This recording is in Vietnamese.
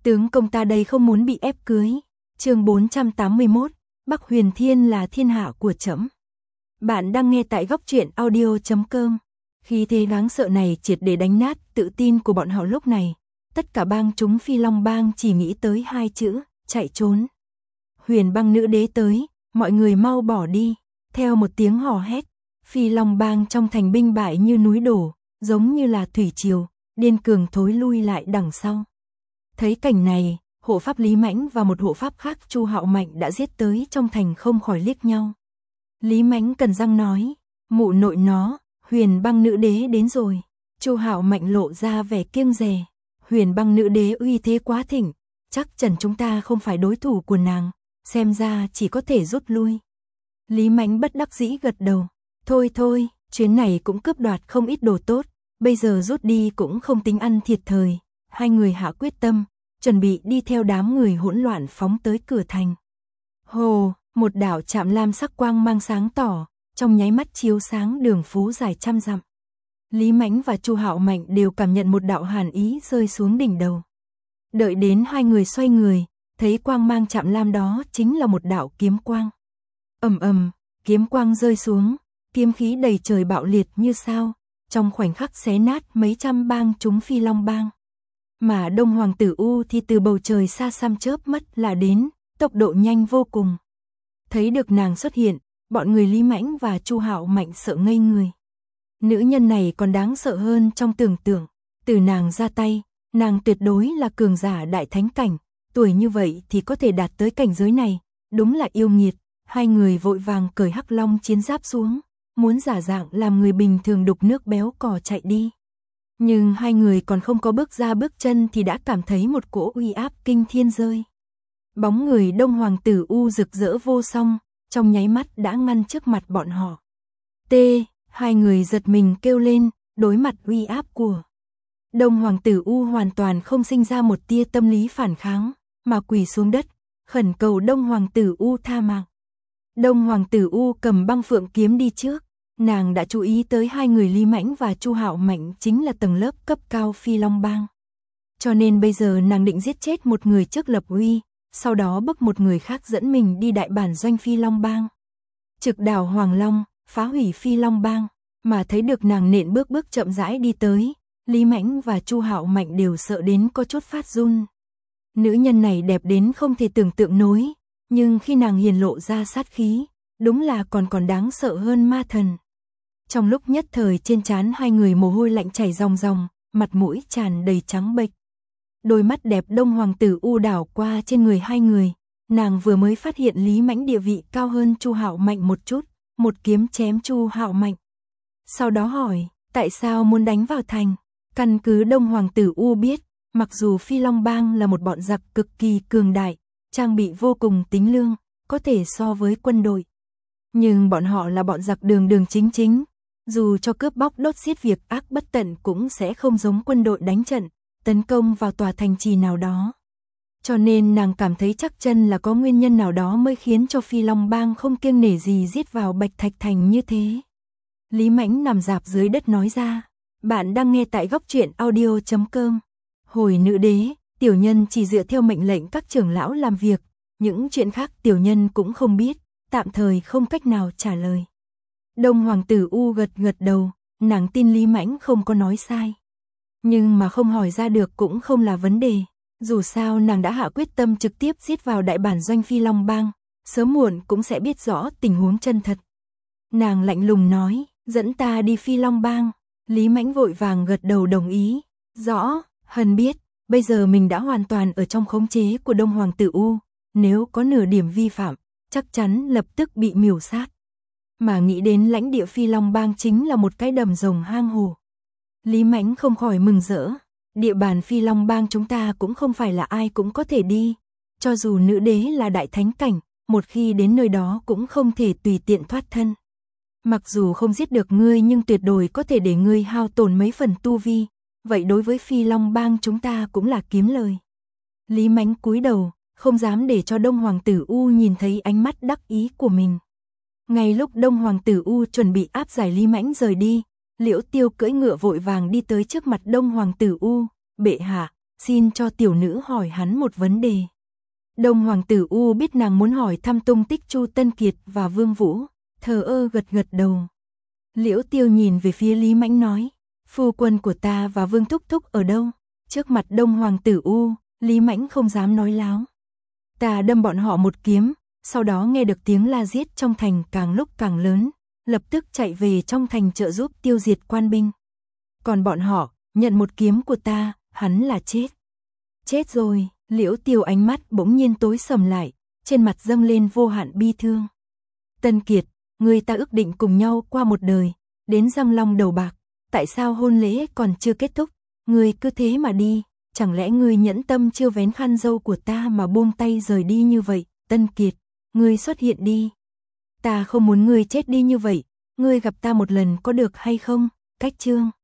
Tướng công ta đây không muốn bị ép cưới. Chương 481, Bắc Huyền Thiên là thiên hạ của trẫm. Bạn đang nghe tại góc truyện audio.com. Khí thế đáng sợ này triệt để đánh nát tự tin của bọn họ lúc này. Tất cả bang chúng Phi Long bang chỉ nghĩ tới hai chữ, chạy trốn. Huyền băng nữ đế tới, mọi người mau bỏ đi. Theo một tiếng hò hét, Phi Long bang trong thành binh bại như núi đổ, giống như là thủy triều, điên cường thối lui lại đằng sau. Thấy cảnh này, hộ pháp Lý Mãnh và một hộ pháp khác Chu Hạo Mạnh đã giết tới trong thành không khỏi liếc nhau. Lý Mãnh cắn răng nói, mụ nội nó, Huyền băng nữ đế đến rồi. Chu Hạo Mạnh lộ ra vẻ kiêng dè, Huyền băng nữ đế uy thế quá thịnh, chắc chắn chúng ta không phải đối thủ của nàng, xem ra chỉ có thể rút lui. Lý Mãnh bất đắc dĩ gật đầu, thôi thôi, chuyến này cũng cướp đoạt không ít đồ tốt, bây giờ rút đi cũng không tính ăn thiệt thời. Hai người hạ quyết tâm, chuẩn bị đi theo đám người hỗn loạn phóng tới cửa thành. Hồ, một đạo chạm lam sắc quang mang sáng tỏ, trong nháy mắt chiếu sáng đường phố dài trăm dặm. Lý Mãnh và Chu Hạo Mạnh đều cảm nhận một đạo hàn ý rơi xuống đỉnh đầu. Đợi đến hai người xoay người, thấy quang mang chạm lam đó chính là một đạo kiếm quang. Ầm ầm, kiếm quang rơi xuống, kiếm khí đầy trời bạo liệt như sao, trong khoảnh khắc xé nát mấy trăm bang chúng Phi Long bang. Mà Đông Hoàng tử U thì từ bầu trời xa xăm chớp mắt là đến, tốc độ nhanh vô cùng. Thấy được nàng xuất hiện, bọn người Lý Mãnh và Chu Hạo Mạnh sợ ngây người. Nữ nhân này còn đáng sợ hơn trong tưởng tượng, từ nàng ra tay, nàng tuyệt đối là cường giả đại thánh cảnh, tuổi như vậy thì có thể đạt tới cảnh giới này, đúng là yêu nghiệt. Hai người vội vàng cởi Hắc Long chiến giáp xuống, muốn giả dạng làm người bình thường đục nước béo cò chạy đi. Nhưng hai người còn không có bước ra bước chân thì đã cảm thấy một cỗ uy áp kinh thiên rơi. Bóng người Đông Hoàng tử U rực rỡ vô song, trong nháy mắt đã ngăn trước mặt bọn họ. Hai người giật mình kêu lên, đối mặt uy áp của Đông Hoàng tử U hoàn toàn không sinh ra một tia tâm lý phản kháng, mà quỳ xuống đất, khẩn cầu Đông Hoàng tử U tha mạng. Đông Hoàng tử U cầm băng phượng kiếm đi trước. Nàng đã chú ý tới hai người Lý Mãnh và Chu Hạo Mạnh chính là tầng lớp cấp cao Phi Long bang. Cho nên bây giờ nàng định giết chết một người trước lập uy, sau đó bức một người khác dẫn mình đi đại bản doanh Phi Long bang. Trực đảo Hoàng Long, phá hủy Phi Long bang, mà thấy được nàng nện bước bước chậm rãi đi tới, Lý Mãnh và Chu Hạo Mạnh đều sợ đến có chút phát run. Nữ nhân này đẹp đến không thể tưởng tượng nổi, nhưng khi nàng hiển lộ ra sát khí, đúng là còn đáng sợ hơn ma thần. Trong lúc nhất thời trên trán hai người mồ hôi lạnh chảy ròng ròng, mặt mũi tràn đầy trắng bệch. Đôi mắt đẹp Đông Hoàng tử U đảo qua trên người hai người, nàng vừa mới phát hiện Lý Mãnh địa vị cao hơn Chu Hạo Mạnh một chút, một kiếm chém Chu Hạo Mạnh. Sau đó hỏi, tại sao muốn đánh vào thành? Căn cứ Đông Hoàng tử U biết, mặc dù Phi Long bang là một bọn giặc cực kỳ cường đại, trang bị vô cùng tính lương, có thể so với quân đội. Nhưng bọn họ là bọn giặc đường đường chính chính, dù cho cướp bóc đốt giết việc ác bất tận cũng sẽ không giống quân đội đánh trận, tấn công vào tòa thành trì nào đó. Cho nên nàng cảm thấy chắc chắn là có nguyên nhân nào đó mới khiến cho Phi Long bang không kiêng nể gì giết vào Bạch Thạch thành như thế. Lý Mãnh nằm rạp dưới đất nói ra, bạn đang nghe tại góc truyện audio.com. Hồi nữ đế, tiểu nhân chỉ dựa theo mệnh lệnh các trưởng lão làm việc, những chuyện khác tiểu nhân cũng không biết, tạm thời không cách nào trả lời. Đông Hoàng tử U gật đầu, nàng tin Lý Mãnh không có nói sai. Nhưng mà không hỏi ra được cũng không là vấn đề, dù sao nàng đã hạ quyết tâm trực tiếp giết vào đại bản doanh Phi Long bang, sớm muộn cũng sẽ biết rõ tình huống chân thật. Nàng lạnh lùng nói, dẫn ta đi Phi Long bang. Lý Mãnh vội vàng gật đầu đồng ý, rõ, hần biết, bây giờ mình đã hoàn toàn ở trong khống chế của Đông Hoàng tử U, nếu có nửa điểm vi phạm, chắc chắn lập tức bị miểu sát. Mà nghĩ đến lãnh địa Phi Long bang chính là một cái đầm rồng hang hổ. Lý Mãnh không khỏi mừng rỡ, địa bàn Phi Long bang chúng ta cũng không phải là ai cũng có thể đi, cho dù nữ đế là đại thánh cảnh, một khi đến nơi đó cũng không thể tùy tiện thoát thân. Mặc dù không giết được ngươi nhưng tuyệt đối có thể để ngươi hao tổn mấy phần tu vi, vậy đối với Phi Long bang chúng ta cũng là kiếm lời. Lý Mãnh cúi đầu, không dám để cho Đông Hoàng tử U nhìn thấy ánh mắt đắc ý của mình. Ngay lúc Đông Hoàng tử U chuẩn bị áp giải Lý Mãnh rời đi, Liễu Tiêu cưỡi ngựa vội vàng đi tới trước mặt Đông Hoàng tử U, bệ hạ, xin cho tiểu nữ hỏi hắn một vấn đề. Đông Hoàng tử U biết nàng muốn hỏi thăm tung tích Chu Tân Kiệt và Vương Vũ, thờ ơ gật gật đầu. Liễu Tiêu nhìn về phía Lý Mãnh nói, phu quân của ta và Vương Thúc Thúc ở đâu? Trước mặt Đông Hoàng tử U, Lý Mãnh không dám nói láo. Ta đâm bọn họ một kiếm, sau đó nghe được tiếng la giết trong thành càng lúc càng lớn, lập tức chạy về trong thành trợ giúp tiêu diệt quan binh. Còn bọn họ, nhận một kiếm của ta, hắn là chết. Chết rồi, Liễu Tiêu ánh mắt bỗng nhiên tối sầm lại, trên mặt dâng lên vô hạn bi thương. Tân Kiệt, người ta ước định cùng nhau qua một đời, đến răng long đầu bạc, tại sao hôn lễ còn chưa kết thúc, người cứ thế mà đi, chẳng lẽ người nhẫn tâm chưa vén khăn râu của ta mà buông tay rời đi như vậy? Tân Kiệt, ngươi xuất hiện đi. Ta không muốn ngươi chết đi như vậy, ngươi gặp ta một lần có được hay không? Cách Chương